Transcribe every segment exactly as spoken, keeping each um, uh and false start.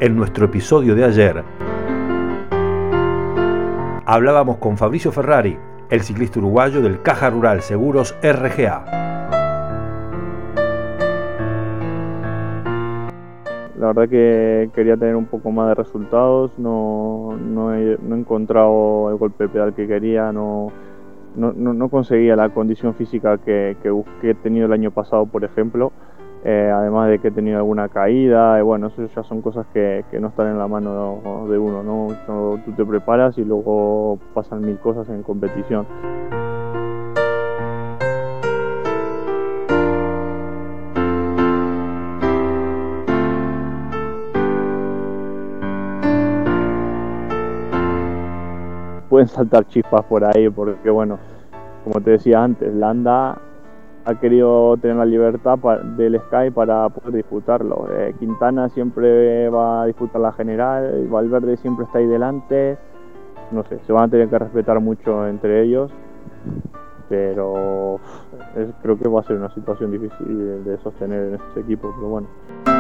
en nuestro episodio de ayer, hablábamos con Fabricio Ferrari, el ciclista uruguayo del Caja Rural Seguros R G A. La verdad que quería tener un poco más de resultados, no, no, he, no he encontrado el golpe de pedal que quería, no, no, no, no conseguía la condición física que, que, que he tenido el año pasado, por ejemplo, eh, además de que he tenido alguna caída, y bueno, eso ya son cosas que, que no están en la mano de uno, ¿no? Tú te preparas y luego pasan mil cosas en competición. Pueden saltar chispas por ahí porque, bueno, como te decía antes, Landa ha querido tener la libertad del Sky para poder disputarlo. Eh, Quintana siempre va a disputar la general, Valverde siempre está ahí delante. No sé, se van a tener que respetar mucho entre ellos, pero es, creo que va a ser una situación difícil de sostener en este equipo, pero bueno.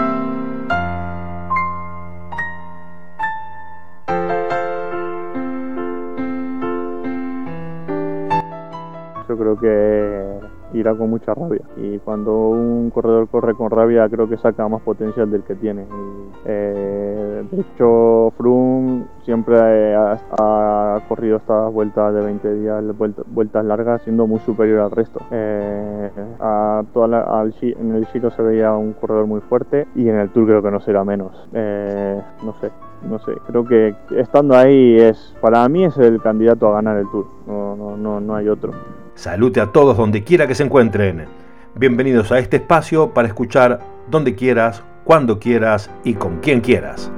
Yo creo que irá con mucha rabia, y cuando un corredor corre con rabia creo que saca más potencial del que tiene. Y, eh, de hecho, Froome siempre ha, ha corrido estas vueltas de veinte días, vueltas, vueltas largas, siendo muy superior al resto. Eh, a toda la, al, en el Giro se veía un corredor muy fuerte, y en el Tour creo que no será menos. Eh, no sé. No sé, creo que estando ahí es, para mí es el candidato a ganar el Tour, no, no, no, no hay otro. Salute a todos donde quiera que se encuentren. Bienvenidos a este espacio para escuchar donde quieras, cuando quieras y con quien quieras.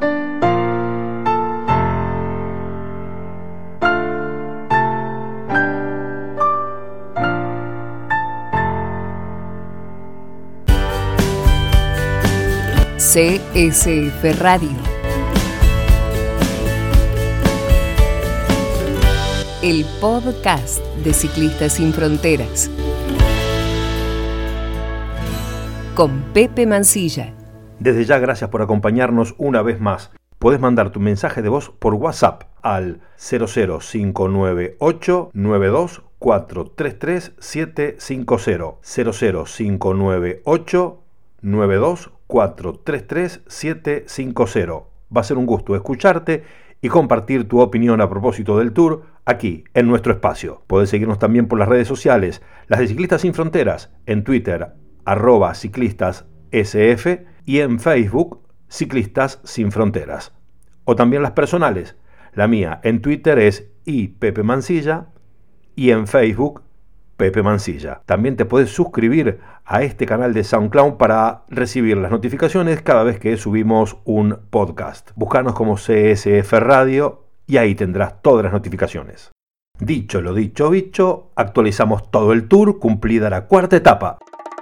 C S F Radio. El podcast de Ciclistas Sin Fronteras. Con Pepe Mancilla. Desde ya, gracias por acompañarnos una vez más. Puedes mandar tu mensaje de voz por WhatsApp al cero cero cinco nueve ocho nueve dos cuatro tres tres siete cinco cero. cero cero cinco nueve ocho nueve dos cuatro tres tres siete cinco cero. Va a ser un gusto escucharte y compartir tu opinión a propósito del Tour aquí, en nuestro espacio. Puedes seguirnos también por las redes sociales, las de Ciclistas Sin Fronteras, en Twitter, arroba ciclistas S F, y en Facebook, Ciclistas Sin Fronteras. O también las personales. La mía en Twitter es iPepeMancilla y en Facebook, Pepe Mancilla. También te puedes suscribir a este canal de SoundCloud para recibir las notificaciones cada vez que subimos un podcast. Búscanos como C S F Radio y ahí tendrás todas las notificaciones. Dicho lo dicho, bicho, actualizamos todo el Tour, cumplida la cuarta etapa.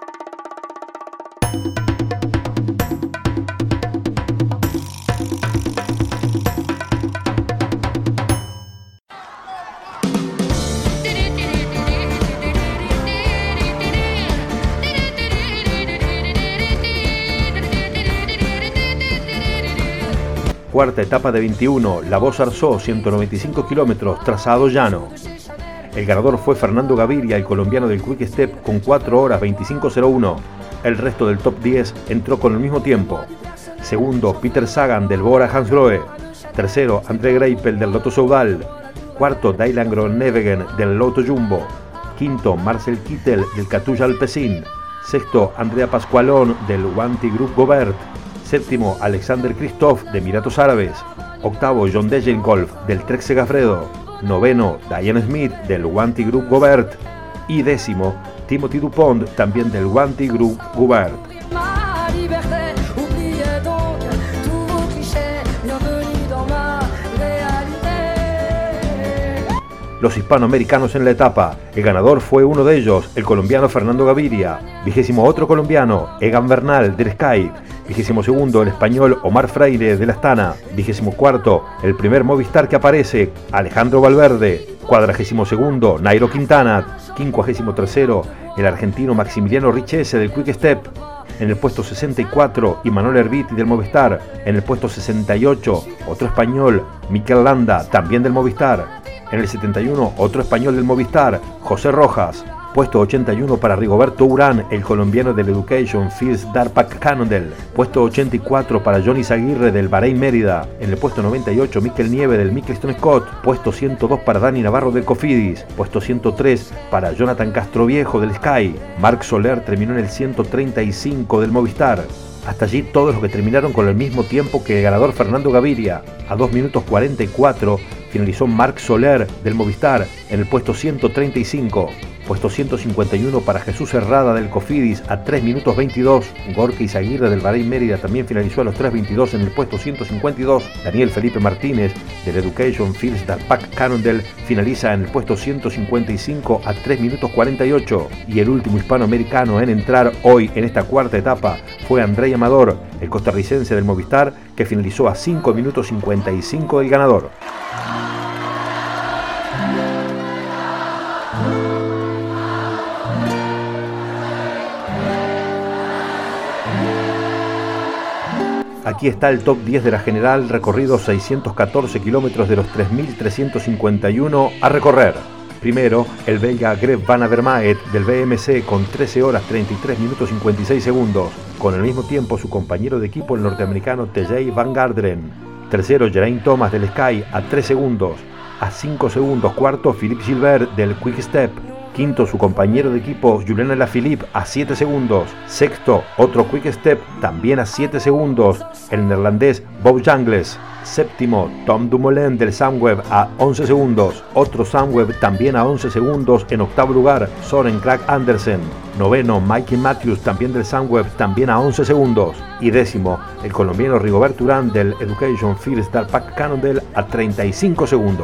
Cuarta etapa de veintiuno, La Boz-Arzó, ciento noventa y cinco kilómetros, trazado llano. El ganador fue Fernando Gaviria, el colombiano del Quick Step, con cuatro horas veinticinco cero uno. El resto del top diez entró con el mismo tiempo. Segundo, Peter Sagan del Bora Hansgrohe. Tercero, André Greipel del Lotto Soudal. Cuarto, Dylan Groenewegen del Lotto Jumbo. Quinto, Marcel Kittel del Katusha Alpecin. Sexto, Andrea Pascualón del Wanty Group Gobert. Séptimo, Alexander Kristoff de Emiratos Árabes. Octavo, John Degenkolb del Trek Segafredo. Noveno, Diane Smith del Wanty Group Gobert. Y décimo, Timothy Dupont, también del Wanty Group Gobert. Los hispanoamericanos en la etapa. El ganador fue uno de ellos, el colombiano Fernando Gaviria. Vigésimo otro colombiano, Egan Bernal del Sky. Vigésimo segundo, el español Omar Freire de la Astana. Vigésimo cuarto, el primer Movistar que aparece, Alejandro Valverde. Cuadragésimo segundo, Nairo Quintana. Quincuagésimo tercero, el argentino Maximiliano Richese del Quick Step. En el puesto sesenta y cuatro, Imanol Erviti del Movistar. En el puesto sesenta y ocho, otro español, Mikel Landa, también del Movistar. En el setenta y uno, otro español del Movistar, José Rojas. Puesto ochenta y uno para Rigoberto Urán, el colombiano del Education Fils Darpak Cannondale. Puesto ochenta y cuatro para Johnny Zaguirre del Bahrein Mérida. En el puesto noventa y ocho, Mikel Nieve del Michelson Scott. Puesto ciento dos para Dani Navarro del Cofidis. Puesto ciento tres para Jonathan Castroviejo del Sky. Marc Soler terminó en el ciento treinta y cinco del Movistar. Hasta allí todos los que terminaron con el mismo tiempo que el ganador Fernando Gaviria. A dos minutos cuarenta y cuatro finalizó Marc Soler del Movistar en el puesto ciento treinta y cinco. Puesto ciento cincuenta y uno para Jesús Herrada del Cofidis a tres minutos veintidós. Gorka Izaguirre del Bahrein Mérida también finalizó a los tres veintidós en el puesto ciento cincuenta y dos. Daniel Felipe Martínez del Education Fils Darpak Cannondale finaliza en el puesto ciento cincuenta y cinco a tres minutos cuarenta y ocho. Y el último hispanoamericano en entrar hoy en esta cuarta etapa fue Andrei Amador, el costarricense del Movistar, que finalizó a cinco minutos cincuenta y cinco del ganador. Aquí está el top diez de la general, recorridos seiscientos catorce kilómetros de los tres mil trescientos cincuenta y uno a recorrer. Primero, el belga Greg Van Avermaet del B M C con trece horas treinta y tres minutos cincuenta y seis segundos. Con el mismo tiempo su compañero de equipo el norteamericano T J Van Garderen. Tercero, Geraint Thomas del Sky a tres segundos. A cinco segundos. Cuarto, Philippe Gilbert del Quick Step. Quinto, su compañero de equipo Julian Alaphilippe a siete segundos. Sexto, otro Quick Step también a siete segundos, el neerlandés Bob Jangles. Séptimo, Tom Dumoulin del Sunweb a once segundos. Otro Sunweb también a once segundos. En octavo lugar, Soren Kragh Andersen. Noveno, Mikey Matthews también del Sunweb, también a once segundos. Y décimo, el colombiano Rigoberto Urán del Education Fils Darpak Cannondale a treinta y cinco segundos.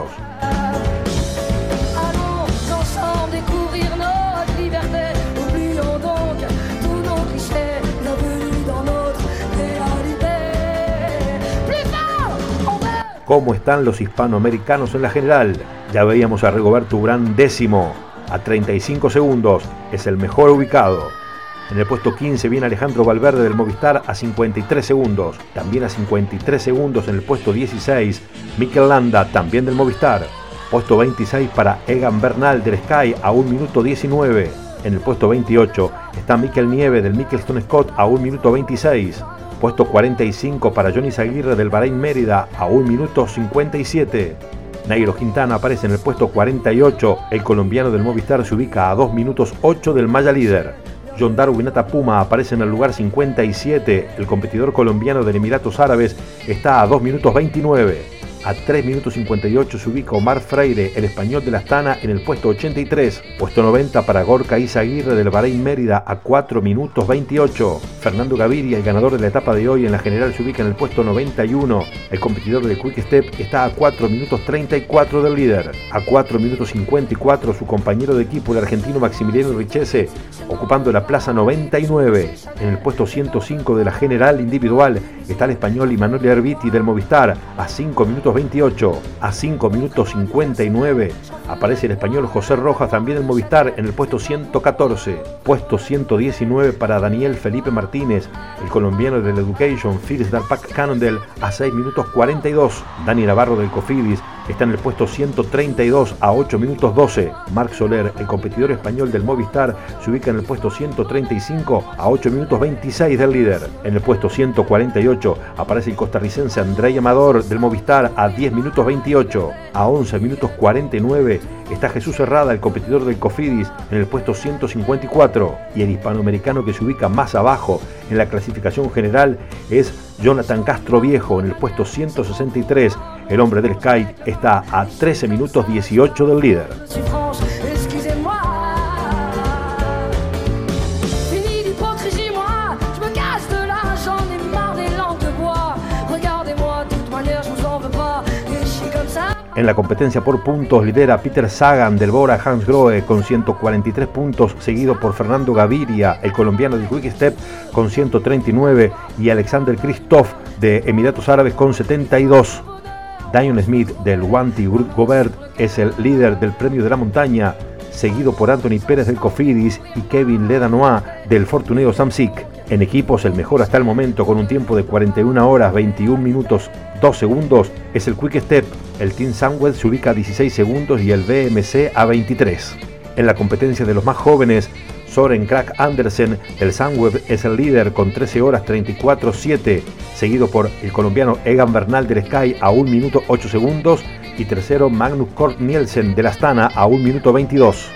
¿Cómo están los hispanoamericanos en la general? Ya veíamos a Rigoberto Urán décimo, a treinta y cinco segundos, es el mejor ubicado. En el puesto quince viene Alejandro Valverde del Movistar a cincuenta y tres segundos. También a cincuenta y tres segundos en el puesto dieciséis, Mikel Landa, también del Movistar. Puesto veintiséis para Egan Bernal del Sky a un minuto diecinueve. En el puesto veintiocho está Mikel Nieve del Michelson Scott a un minuto veintiséis. Puesto cuarenta y cinco para Johnny Zaguirre del Bahrein Mérida a un minuto cincuenta y siete. Nairo Quintana aparece en el puesto cuarenta y ocho. El colombiano del Movistar se ubica a dos minutos ocho del malla líder. John Darwin Atapuma aparece en el lugar cincuenta y siete. El competidor colombiano de Emiratos Árabes está a dos minutos veintinueve. A tres minutos cincuenta y ocho se ubica Omar Freire, el español de la Astana, en el puesto ochenta y tres. Puesto noventa para Gorka Izaguirre del Bahrein Mérida a cuatro minutos veintiocho. Fernando Gaviria, el ganador de la etapa de hoy en la general, se ubica en el puesto noventa y uno. El competidor del Quick Step está a cuatro minutos treinta y cuatro del líder. A cuatro minutos cincuenta y cuatro su compañero de equipo, el argentino Maximiliano Richese, ocupando la plaza noventa y nueve. En el puesto ciento cinco de la general individual está el español Imanol Erviti del Movistar a cinco minutos veintiocho. A cinco minutos cincuenta y nueve aparece el español José Rojas, también del Movistar, en el puesto ciento catorce. Puesto ciento diecinueve para Daniel Felipe Martínez, el colombiano del Education Fils Darpak Cannondale, a seis minutos cuarenta y dos. Dani Navarro del Cofidis está en el puesto ciento treinta y dos a ocho minutos doce. Marc Soler, el competidor español del Movistar, se ubica en el puesto ciento treinta y cinco a ocho minutos veintiséis del líder. En el puesto ciento cuarenta y ocho aparece el costarricense Andrei Amador del Movistar a diez minutos veintiocho. A once minutos cuarenta y nueve está Jesús Herrada, el competidor del Cofidis, en el puesto ciento cincuenta y cuatro. Y el hispanoamericano que se ubica más abajo en la clasificación general es Jonathan Castroviejo, en el puesto ciento sesenta y tres. El hombre del Sky está a trece minutos dieciocho del líder. En la competencia por puntos lidera Peter Sagan del Bora Hansgrohe con ciento cuarenta y tres puntos, seguido por Fernando Gaviria, el colombiano del Quick Step, con ciento treinta y nueve, y Alexander Kristoff de Emiratos Árabes con setenta y dos. Dion Smith del Wanty Gobert es el líder del Premio de la Montaña, seguido por Anthony Pérez del Cofidis y Kevin Ledanois del Fortuneo Samsic. En equipos, el mejor hasta el momento, con un tiempo de cuarenta y una horas, veintiún minutos, dos segundos, es el Quick Step. El Team Sunweb se ubica a dieciséis segundos y el B M C a veintitrés. En la competencia de los más jóvenes, Soren Kragh Andersen del Sunweb es el líder con trece horas treinta y cuatro siete, seguido por el colombiano Egan Bernal del Sky a un minuto ocho segundos y tercero Magnus Cort Nielsen del Astana a un minuto veintidós.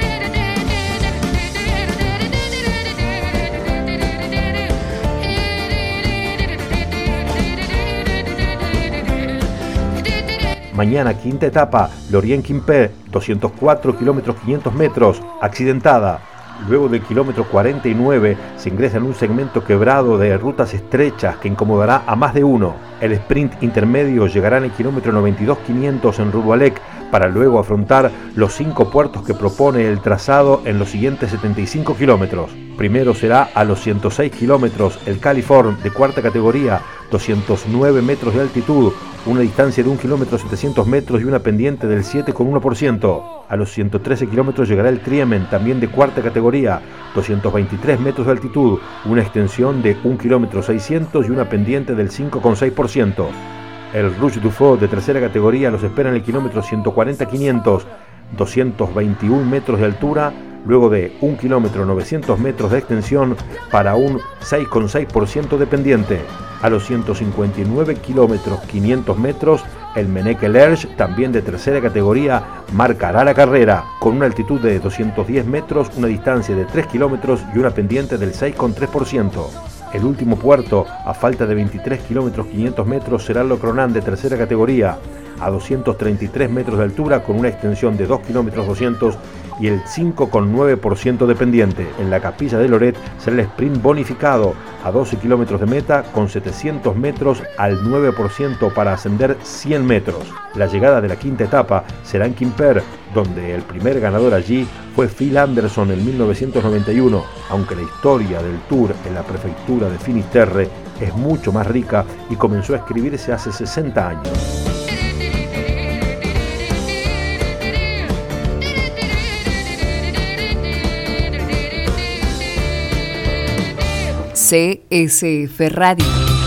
Mañana, quinta etapa, Lorient-Quimper, doscientos cuatro kilómetros quinientos metros, accidentada. Luego del kilómetro cuarenta y nueve se ingresa en un segmento quebrado de rutas estrechas que incomodará a más de uno. El sprint intermedio llegará en el kilómetro noventa y dos quinientos en Roudoualec para luego afrontar los cinco puertos que propone el trazado en los siguientes setenta y cinco kilómetros. Primero será a los ciento seis kilómetros el Californ de cuarta categoría, doscientos nueve metros de altitud, una distancia de un kilómetro setecientos metros y una pendiente del siete coma uno por ciento. A los ciento trece kilómetros llegará el Triemen, también de cuarta categoría, doscientos veintitrés metros de altitud, una extensión de un kilómetro seiscientos y una pendiente del cinco coma seis por ciento. El Rouge du Fort de tercera categoría los espera en el kilómetro ciento cuarenta quinientos, doscientos veintiún metros de altura, luego de un kilómetro novecientos metros de extensión para un seis coma seis por ciento de pendiente. A los ciento cincuenta y nueve kilómetros quinientos metros, el Menneke Lerche, también de tercera categoría, marcará la carrera, con una altitud de doscientos diez metros, una distancia de tres kilómetros y una pendiente del seis coma tres por ciento. El último puerto, a falta de veintitrés kilómetros quinientos metros, será el Locronan de tercera categoría, a doscientos treinta y tres metros de altura, con una extensión de dos kilómetros doscientos y el cinco coma nueve por ciento de pendiente. En la Capilla de Loret será el sprint bonificado a doce kilómetros de meta con setecientos metros al nueve por ciento para ascender cien metros. La llegada de la quinta etapa será en Quimper, donde el primer ganador allí fue Phil Anderson en mil novecientos noventa y uno, aunque la historia del Tour en la prefectura de Finisterre es mucho más rica y comenzó a escribirse hace sesenta años. C S F Radio.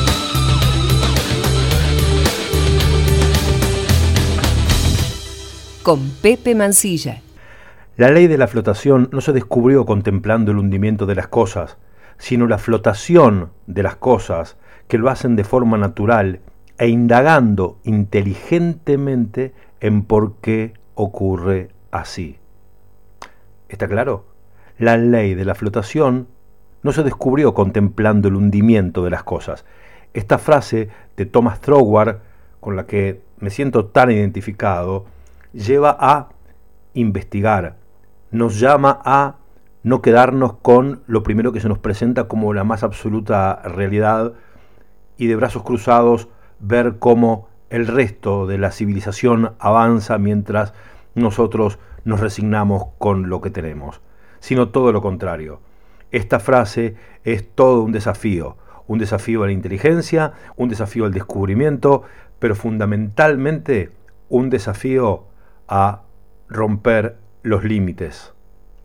Con Pepe Mancilla. La ley de la flotación no se descubrió contemplando el hundimiento de las cosas, sino la flotación de las cosas que lo hacen de forma natural e indagando inteligentemente en por qué ocurre así. ¿Está claro? La ley de la flotación no se descubrió contemplando el hundimiento de las cosas. Esta frase de Thomas Troward, con la que me siento tan identificado, lleva a investigar, nos llama a no quedarnos con lo primero que se nos presenta como la más absoluta realidad y de brazos cruzados ver cómo el resto de la civilización avanza mientras nosotros nos resignamos con lo que tenemos, sino todo lo contrario. Esta frase es todo un desafío, un desafío a la inteligencia, un desafío al descubrimiento, pero fundamentalmente un desafío a romper los límites.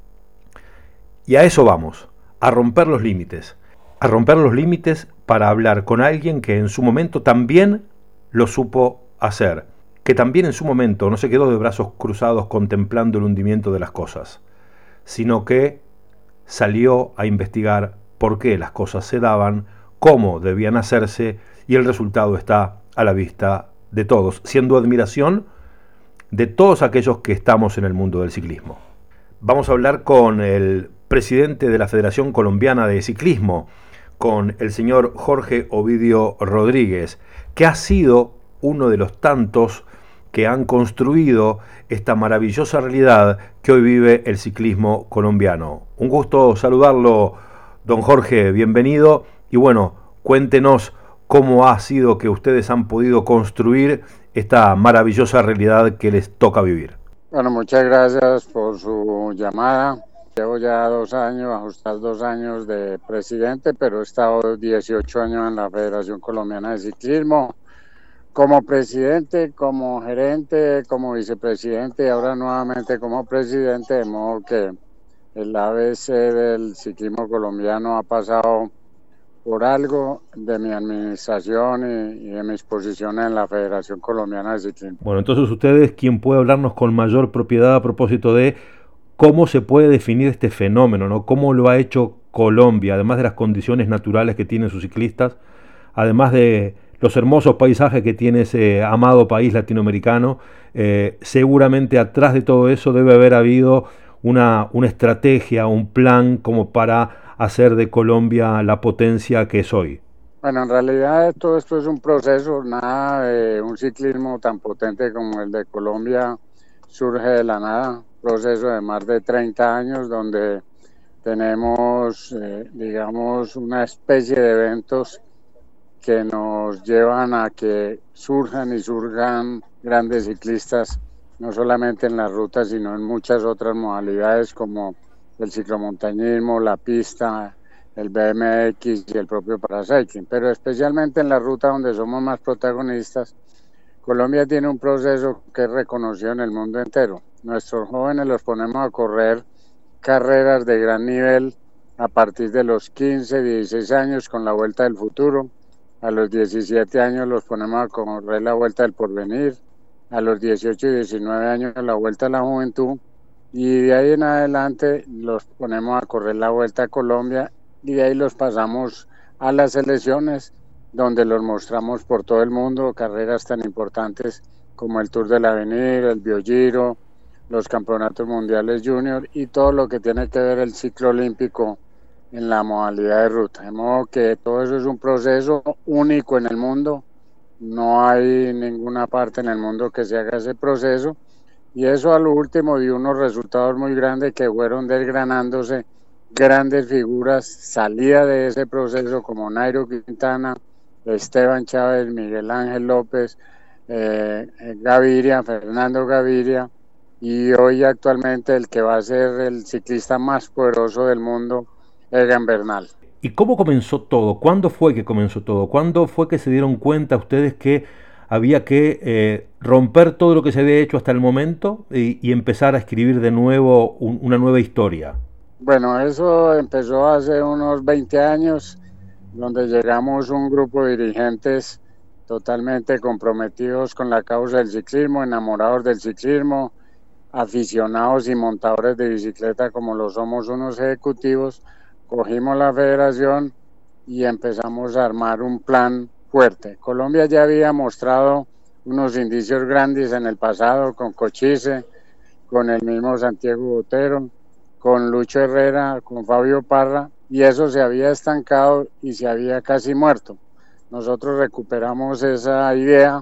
Y a eso vamos, a romper los límites, a romper los límites para hablar con alguien que en su momento también lo supo hacer, que también en su momento no se quedó de brazos cruzados contemplando el hundimiento de las cosas, sino que salió a investigar por qué las cosas se daban, cómo debían hacerse, y el resultado está a la vista de todos, siendo admiración de todos aquellos que estamos en el mundo del ciclismo. Vamos a hablar con el presidente de la Federación Colombiana de Ciclismo, con el señor Jorge Ovidio Rodríguez, que ha sido uno de los tantos que han construido esta maravillosa realidad que hoy vive el ciclismo colombiano. Un gusto saludarlo, don Jorge, bienvenido. Y bueno, cuéntenos cómo ha sido que ustedes han podido construir esta maravillosa realidad que les toca vivir. Bueno, muchas gracias por su llamada. Llevo ya dos años, ajustar dos años de presidente, pero he estado dieciocho años en la Federación Colombiana de Ciclismo. Como presidente, como gerente, como vicepresidente y ahora nuevamente como presidente, de modo que el A B C del ciclismo colombiano ha pasado por algo de mi administración y, y de mis posiciones en la Federación Colombiana de Ciclismo. Bueno, entonces usted es quien puede hablarnos con mayor propiedad a propósito de cómo se puede definir este fenómeno, ¿no? Cómo lo ha hecho Colombia, además de las condiciones naturales que tienen sus ciclistas, además de los hermosos paisajes que tiene ese amado país latinoamericano. Eh, seguramente atrás de todo eso debe haber habido una, una estrategia, un plan como para hacer de Colombia la potencia que es hoy. Bueno, en realidad todo esto es un proceso, nada de un ciclismo tan potente como el de Colombia surge de la nada, proceso de más de treinta años donde tenemos, eh, digamos, una especie de eventos que nos llevan a que surjan y surjan grandes ciclistas, no solamente en las rutas, sino en muchas otras modalidades como el ciclomontañismo, la pista, el B M X y el propio paracycling, pero especialmente en la ruta donde somos más protagonistas. Colombia tiene un proceso que es reconocido en el mundo entero. Nuestros jóvenes los ponemos a correr carreras de gran nivel a partir de los quince, dieciséis años con la Vuelta del Futuro. A los diecisiete años los ponemos a correr la Vuelta del Porvenir. A los dieciocho y diecinueve años la Vuelta a la Juventud. Y de ahí en adelante los ponemos a correr la Vuelta a Colombia. Y de ahí los pasamos a las selecciones, donde los mostramos por todo el mundo, carreras tan importantes como el Tour del Avenir, el Biogiro, los campeonatos mundiales junior y todo lo que tiene que ver el ciclo olímpico en la modalidad de ruta. De modo que todo eso es un proceso único en el mundo, no hay ninguna parte en el mundo que se haga ese proceso, y eso a lo último dio unos resultados muy grandes que fueron desgranándose grandes figuras, salida de ese proceso como Nairo Quintana, Esteban Chávez, Miguel Ángel López, eh, Gaviria, Fernando Gaviria, y hoy actualmente el que va a ser el ciclista más poderoso del mundo, Egan Bernal. ¿Y cómo comenzó todo? ¿Cuándo fue que comenzó todo? ¿Cuándo fue que se dieron cuenta ustedes que había que eh, romper todo lo que se había hecho hasta el momento y, y empezar a escribir de nuevo un, una nueva historia? Bueno, eso empezó hace unos veinte años, donde llegamos un grupo de dirigentes totalmente comprometidos con la causa del ciclismo, enamorados del ciclismo, aficionados y montadores de bicicleta como lo somos unos ejecutivos. Cogimos la federación y empezamos a armar un plan fuerte. Colombia ya había mostrado unos indicios grandes en el pasado con Cochise, con el mismo Santiago Botero, con Lucho Herrera, con Fabio Parra, y eso se había estancado y se había casi muerto. Nosotros recuperamos esa idea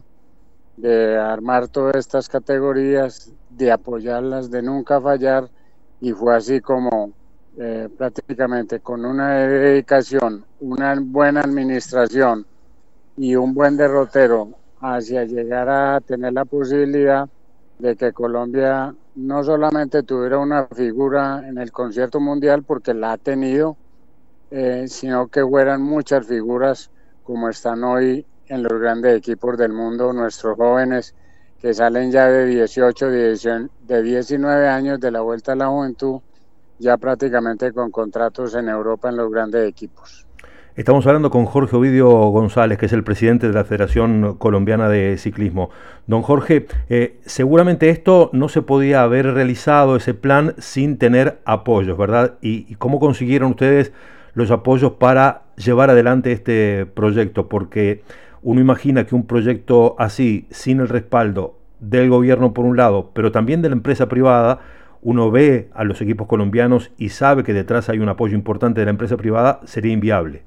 de armar todas estas categorías, de apoyarlas, de nunca fallar, y fue así como eh, prácticamente con una dedicación, una buena administración y un buen derrotero hacia llegar a tener la posibilidad de que Colombia no solamente tuviera una figura en el concierto mundial, porque la ha tenido, eh, sino que fueran muchas figuras como están hoy en los grandes equipos del mundo, nuestros jóvenes que salen ya de dieciocho, de diecinueve años de la Vuelta a la Juventud, ya prácticamente con contratos en Europa en los grandes equipos. Estamos hablando con Jorge Ovidio González, que es el presidente de la Federación Colombiana de Ciclismo. Don Jorge, eh, seguramente esto no se podía haber realizado, ese plan, sin tener apoyos, ¿verdad? ¿Y, y cómo consiguieron ustedes los apoyos para llevar adelante este proyecto? Porque uno imagina que un proyecto así, sin el respaldo del gobierno por un lado, pero también de la empresa privada, uno ve a los equipos colombianos y sabe que detrás hay un apoyo importante de la empresa privada, sería inviable.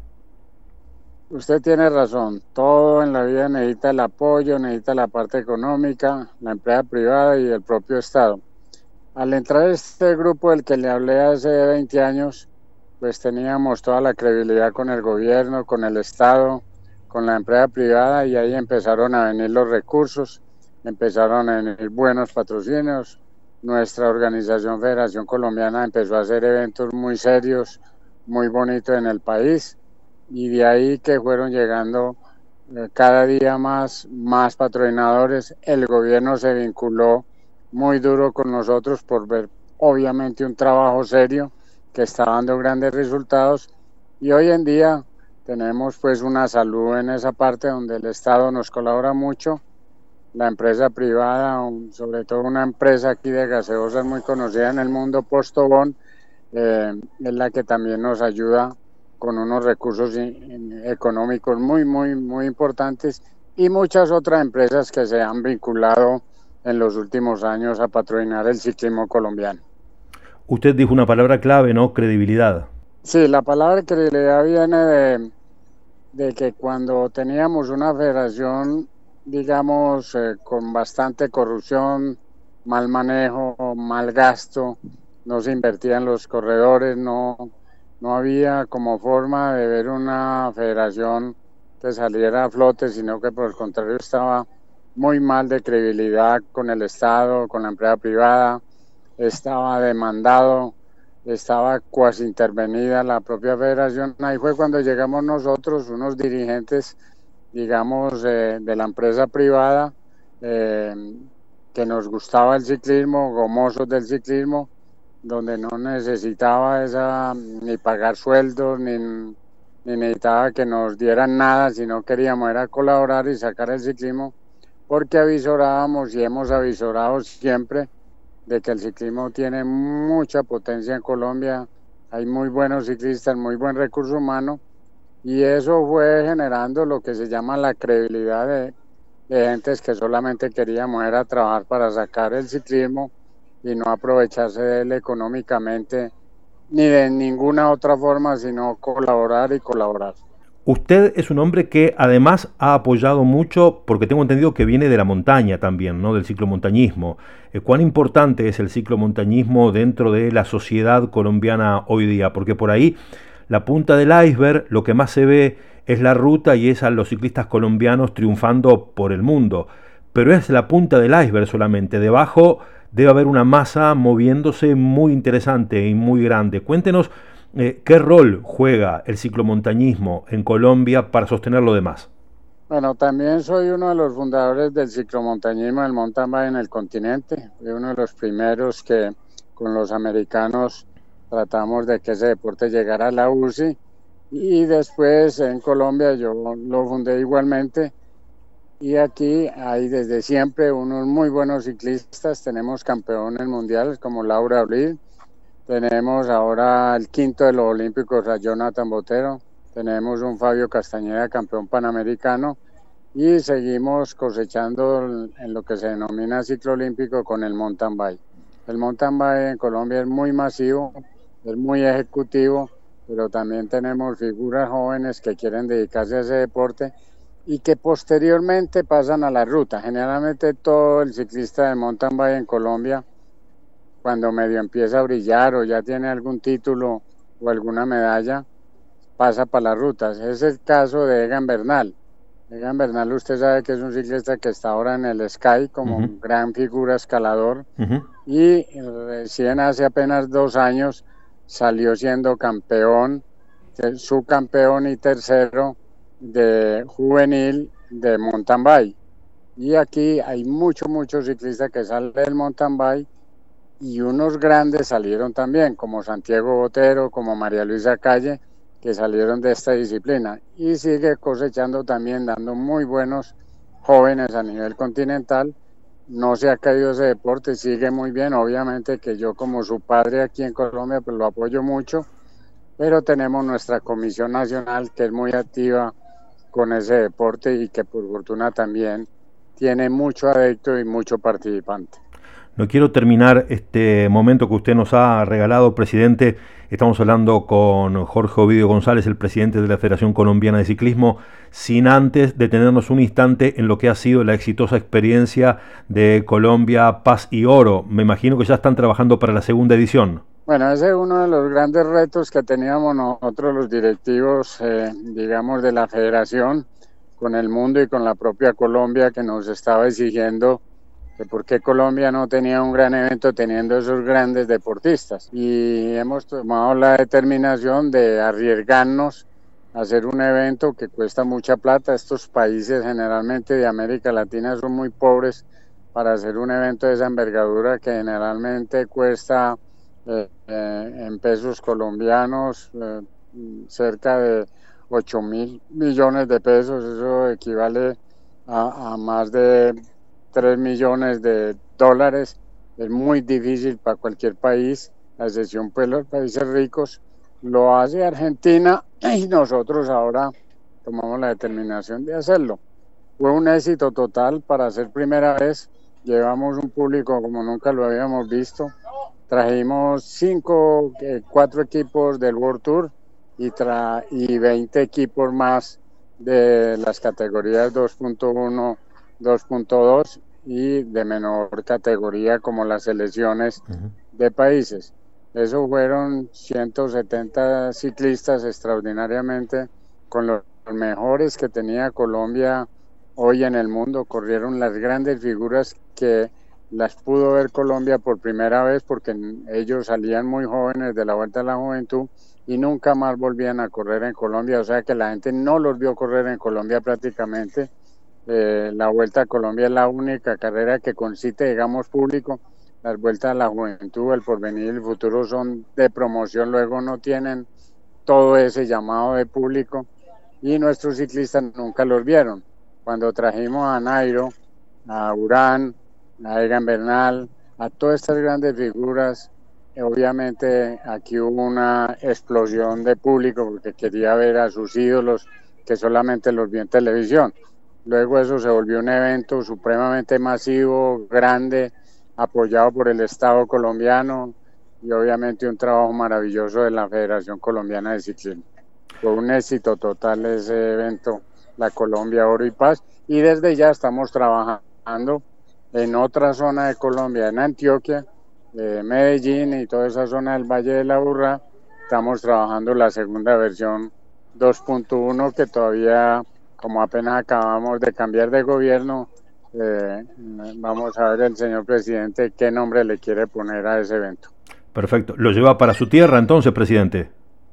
Usted tiene razón, todo en la vida necesita el apoyo, necesita la parte económica, la empresa privada y el propio Estado. Al entrar este grupo del que le hablé hace veinte años, pues teníamos toda la credibilidad con el gobierno, con el Estado, con la empresa privada, y ahí empezaron a venir los recursos, empezaron a venir buenos patrocinios. Nuestra organización Federación Colombiana empezó a hacer eventos muy serios, muy bonitos en el país, y de ahí que fueron llegando eh, cada día más, más patrocinadores. El gobierno se vinculó muy duro con nosotros por ver obviamente un trabajo serio que está dando grandes resultados, y hoy en día tenemos pues una salud en esa parte donde el Estado nos colabora mucho. La empresa privada, sobre todo una empresa aquí de gaseosas muy conocida en el mundo, Postobón, eh, es la que también nos ayuda con unos recursos económicos muy, muy, muy importantes, y muchas otras empresas que se han vinculado en los últimos años a patrocinar el ciclismo colombiano. Usted dijo una palabra clave, ¿no? Credibilidad. Sí, la palabra credibilidad viene de, de que cuando teníamos una federación, digamos, eh, con bastante corrupción, mal manejo, mal gasto, no se invertía en los corredores, no, no había como forma de ver una federación que saliera a flote, sino que por el contrario estaba muy mal de credibilidad con el Estado, con la empresa privada, estaba demandado, estaba cuasi intervenida la propia federación. Ahí fue cuando llegamos nosotros, unos dirigentes, digamos, eh, de la empresa privada, eh, que nos gustaba el ciclismo, gomosos del ciclismo, donde no necesitaba esa ni pagar sueldos, ni, ni necesitaba que nos dieran nada, sino queríamos era colaborar y sacar el ciclismo, porque avisorábamos y hemos avisorado siempre de que el ciclismo tiene mucha potencia en Colombia, hay muy buenos ciclistas, muy buen recurso humano, y eso fue generando lo que se llama la credibilidad de, de gentes que solamente queríamos era trabajar para sacar el ciclismo y no aprovecharse de él económicamente ni de ninguna otra forma, sino colaborar y colaborar. Usted es un hombre que además ha apoyado mucho, porque tengo entendido que viene de la montaña también, ¿no? Del ciclomontañismo. Eh, ¿Cuán importante es el ciclomontañismo dentro de la sociedad colombiana hoy día? Porque por ahí la punta del iceberg, lo que más se ve es la ruta y es a los ciclistas colombianos triunfando por el mundo. Pero es la punta del iceberg solamente. Debajo debe haber una masa moviéndose muy interesante y muy grande. Cuéntenos eh, qué rol juega el ciclomontañismo en Colombia para sostener lo demás. Bueno, también soy uno de los fundadores del ciclomontañismo, del mountain bike en el continente. Fui uno de los primeros que con los americanos tratamos de que ese deporte llegara a la U C I, y después en Colombia yo lo fundé igualmente, y aquí hay desde siempre unos muy buenos ciclistas. Tenemos campeones mundiales como Laura Abril, tenemos ahora el quinto de los olímpicos a Jonathan Botero, tenemos un Fabio Castañeda campeón panamericano, y seguimos cosechando en lo que se denomina ciclo olímpico con el mountain bike. El mountain bike en Colombia es muy masivo, es muy ejecutivo, pero también tenemos figuras jóvenes que quieren dedicarse a ese deporte y que posteriormente pasan a la ruta. Generalmente todo el ciclista de mountain bike en Colombia, cuando medio empieza a brillar o ya tiene algún título o alguna medalla, pasa para las rutas. Es el caso de Egan Bernal. Egan Bernal, usted sabe que es un ciclista que está ahora en el Sky como uh-huh. gran figura escalador, uh-huh. y recién hace apenas dos años salió siendo campeón, subcampeón y tercero de juvenil de mountain bike. Y aquí hay muchos, muchos ciclistas que salen del mountain bike, y unos grandes salieron también, como Santiago Botero, como María Luisa Calle, que salieron de esta disciplina, y sigue cosechando también, dando muy buenos jóvenes a nivel continental. No se ha caído ese deporte, sigue muy bien. Obviamente que yo como su padre aquí en Colombia pues lo apoyo mucho, pero tenemos nuestra comisión nacional que es muy activa con ese deporte y que por fortuna también tiene mucho adepto y mucho participante. No quiero terminar este momento que usted nos ha regalado, presidente. Estamos hablando con Jorge Ovidio González, el presidente de la Federación Colombiana de Ciclismo, sin antes detenernos un instante en lo que ha sido la exitosa experiencia de Colombia Paz y Oro. Me imagino que ya están trabajando para la segunda edición. Bueno, ese es uno de los grandes retos que teníamos nosotros los directivos, eh, digamos, de la federación, con el mundo y con la propia Colombia, que nos estaba exigiendo de por qué Colombia no tenía un gran evento teniendo esos grandes deportistas. Y hemos tomado la determinación de arriesgarnos a hacer un evento que cuesta mucha plata. Estos países generalmente de América Latina son muy pobres para hacer un evento de esa envergadura, que generalmente cuesta eh, eh, en pesos colombianos eh, cerca de ocho mil millones de pesos, eso equivale a, a más de tres millones de dólares. Es muy difícil para cualquier país, a excepción pues los países ricos. Lo hace Argentina y nosotros ahora tomamos la determinación de hacerlo. Fue un éxito total para ser primera vez. Llevamos un público como nunca lo habíamos visto. Trajimos cinco, eh, cuatro equipos del World Tour y, tra y veinte equipos más de las categorías dos punto uno, dos punto dos y de menor categoría como las selecciones uh-huh. de países. Eso fueron ciento setenta ciclistas extraordinariamente con los mejores que tenía Colombia hoy en el mundo. Corrieron las grandes figuras que las pudo ver Colombia por primera vez porque ellos salían muy jóvenes de la Vuelta a la Juventud y nunca más volvían a correr en Colombia, o sea que la gente no los vio correr en Colombia prácticamente. Eh, la Vuelta a Colombia es la única carrera que concite, digamos, público. Las Vueltas a la Juventud, el Porvenir y el Futuro son de promoción, luego no tienen todo ese llamado de público y nuestros ciclistas nunca los vieron. Cuando trajimos a Nairo, a Urán, a Egan Bernal, a todas estas grandes figuras, obviamente aquí hubo una explosión de público porque quería ver a sus ídolos que solamente los vio en televisión. Luego eso se volvió un evento supremamente masivo, grande, apoyado por el Estado colombiano y obviamente un trabajo maravilloso de la Federación Colombiana de Ciclismo. Fue un éxito total ese evento, la Colombia Oro y Paz, y desde ya estamos trabajando en otra zona de Colombia, en Antioquia, eh, Medellín y toda esa zona del Valle de la Urra. Estamos trabajando la segunda versión dos punto uno que todavía, como apenas acabamos de cambiar de gobierno, eh, vamos a ver el señor presidente qué nombre le quiere poner a ese evento. Perfecto. ¿Lo lleva para su tierra entonces, presidente?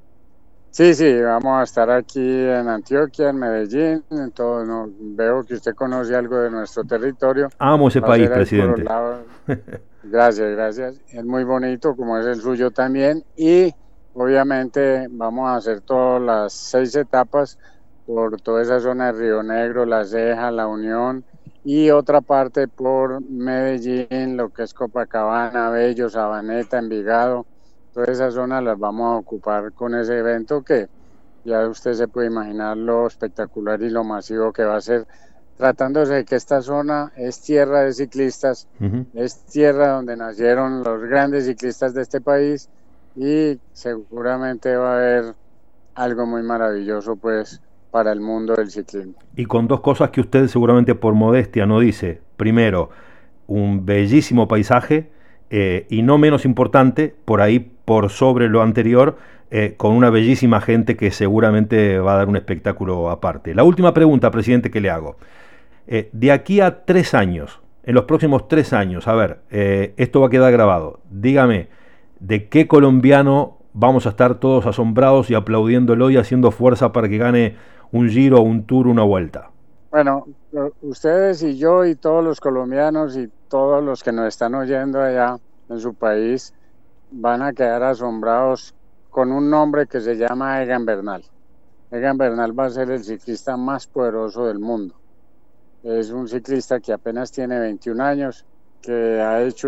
Sí, sí, vamos a estar aquí en Antioquia, en Medellín, en todo. No, veo que usted conoce algo de nuestro territorio. Amo ese país, presidente. Gracias, gracias. Es muy bonito, como es el suyo también. Y obviamente vamos a hacer todas las seis etapas por toda esa zona de Río Negro, La Ceja, La Unión y otra parte por Medellín, lo que es Copacabana, Bello, Sabaneta, Envigado. Toda esa zona las vamos a ocupar con ese evento que ya usted se puede imaginar lo espectacular y lo masivo que va a ser, tratándose de que esta zona es tierra de ciclistas, uh-huh. es tierra donde nacieron los grandes ciclistas de este país y seguramente va a haber algo muy maravilloso pues para el mundo del ciclismo. Y con dos cosas que usted seguramente por modestia no dice. Primero, un bellísimo paisaje eh, y no menos importante, por ahí por sobre lo anterior, eh, con una bellísima gente que seguramente va a dar un espectáculo aparte. La última pregunta, presidente, que le hago. Eh, de aquí a tres años, en los próximos tres años, a ver, eh, esto va a quedar grabado. Dígame, ¿de qué colombiano vamos a estar todos asombrados y aplaudiéndolo y haciendo fuerza para que gane un Giro, un Tour, una Vuelta? Bueno, ustedes y yo y todos los colombianos y todos los que nos están oyendo allá en su país van a quedar asombrados con un nombre que se llama Egan Bernal. Egan Bernal va a ser el ciclista más poderoso del mundo. Es un ciclista que apenas tiene veintiún años, que ha hecho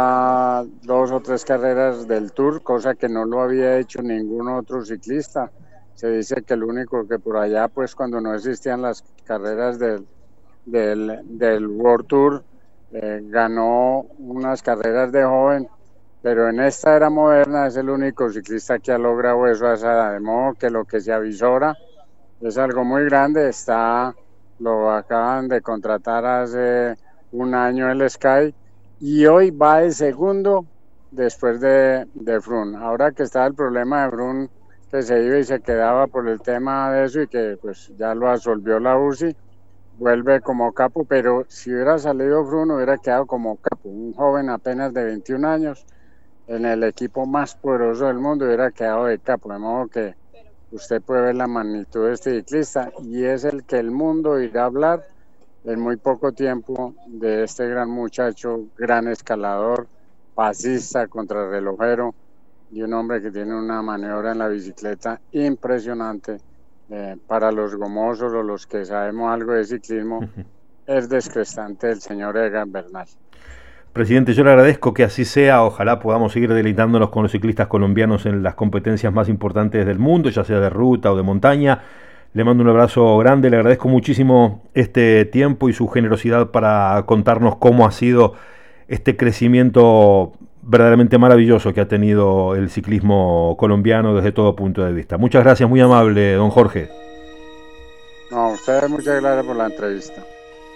ya dos o tres carreras del Tour, cosa que no lo había hecho ningún otro ciclista. Se dice que el único que por allá, pues cuando no existían las carreras del, del, del World Tour, eh, ganó unas carreras de joven, pero en esta era moderna es el único ciclista que ha logrado eso a esa edad, de modo que lo que se avisora es algo muy grande. Está, lo acaban de contratar hace un año el Sky y hoy va de segundo después de, de Froome. Ahora que está el problema de Froome, que se iba y se quedaba por el tema de eso y que pues ya lo absolvió la U C I, vuelve como capo, pero si hubiera salido Froome hubiera quedado como capo, un joven apenas de veintiún años en el equipo más poderoso del mundo hubiera quedado de capo, de modo que usted puede ver la magnitud de este ciclista y es el que el mundo irá a hablar en muy poco tiempo de este gran muchacho, gran escalador, pasista, contrarrelojero y un hombre que tiene una maniobra en la bicicleta impresionante eh, para los gomosos o los que sabemos algo de ciclismo, uh-huh. es descrestante el señor Egan Bernal. Presidente, yo le agradezco que así sea, ojalá podamos seguir deleitándonos con los ciclistas colombianos en las competencias más importantes del mundo, ya sea de ruta o de montaña. Le mando un abrazo grande, le agradezco muchísimo este tiempo y su generosidad para contarnos cómo ha sido este crecimiento verdaderamente maravilloso que ha tenido el ciclismo colombiano desde todo punto de vista. Muchas gracias, muy amable, don Jorge. No, a ustedes muchas gracias por la entrevista.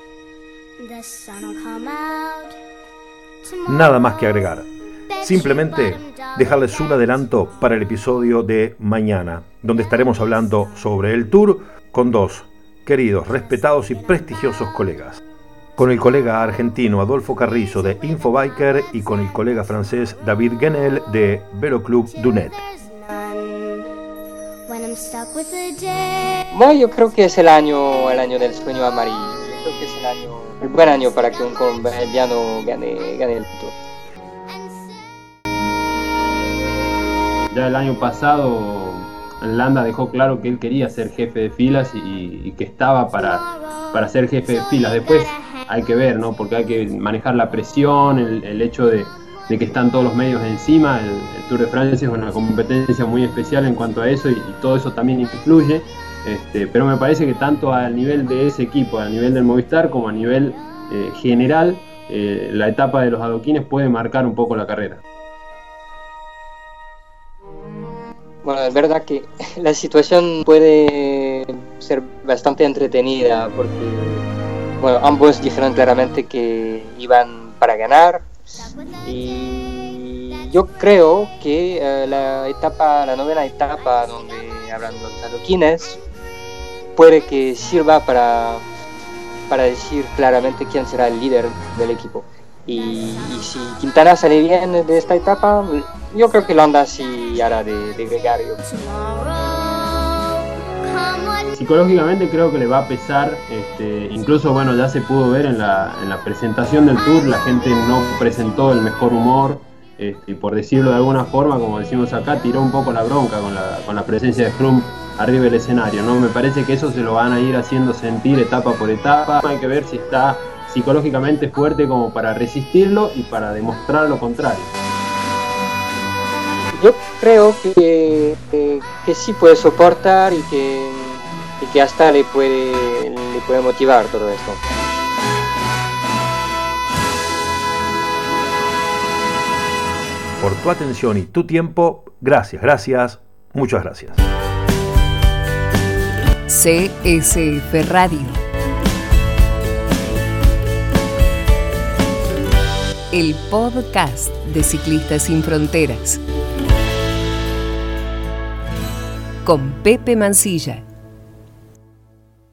Nada más que agregar. Simplemente dejarles un adelanto para el episodio de mañana, donde estaremos hablando sobre el Tour con dos queridos, respetados y prestigiosos colegas. Con el colega argentino Adolfo Carrizo de Infobiker y con el colega francés David Guenel de Veloclub Dunet. Bueno, yo creo que es el año, el año del sueño amarillo. Yo creo que es el año, el buen año para que un colombiano gane, gane el Tour. Ya el año pasado Landa dejó claro que él quería ser jefe de filas y, y que estaba para, para ser jefe de filas. Después hay que ver, ¿no? Porque hay que manejar la presión, el, el hecho de, de que están todos los medios encima. El, el Tour de Francia es una competencia muy especial en cuanto a eso y, y todo eso también influye. Este, pero me parece que tanto a nivel de ese equipo, a nivel del Movistar, como a nivel eh, general, eh, la etapa de los adoquines puede marcar un poco la carrera. Bueno, es verdad que la situación puede ser bastante entretenida porque, bueno, ambos dijeron claramente que iban para ganar y yo creo que uh, la etapa, la novena etapa donde hablan los adoquines puede que sirva para, para decir claramente quién será el líder del equipo. Y, y si Quintana sale bien de esta etapa, yo creo que Landa sí hará de, de gregario. Psicológicamente creo que le va a pesar, este, incluso bueno ya se pudo ver en la, en la presentación del Tour, la gente no presentó el mejor humor, este, por decirlo de alguna forma, como decimos acá, tiró un poco la bronca con la, con la presencia de Froome arriba del escenario, ¿no? Me parece que eso se lo van a ir haciendo sentir etapa por etapa, hay que ver si está psicológicamente fuerte como para resistirlo y para demostrar lo contrario. Yo creo que, que, que sí puede soportar y que, y que hasta le puede, le puede motivar todo esto. Por tu atención y tu tiempo, gracias, gracias, muchas gracias. C S F Radio. El podcast de Ciclistas Sin Fronteras. Con Pepe Mancilla.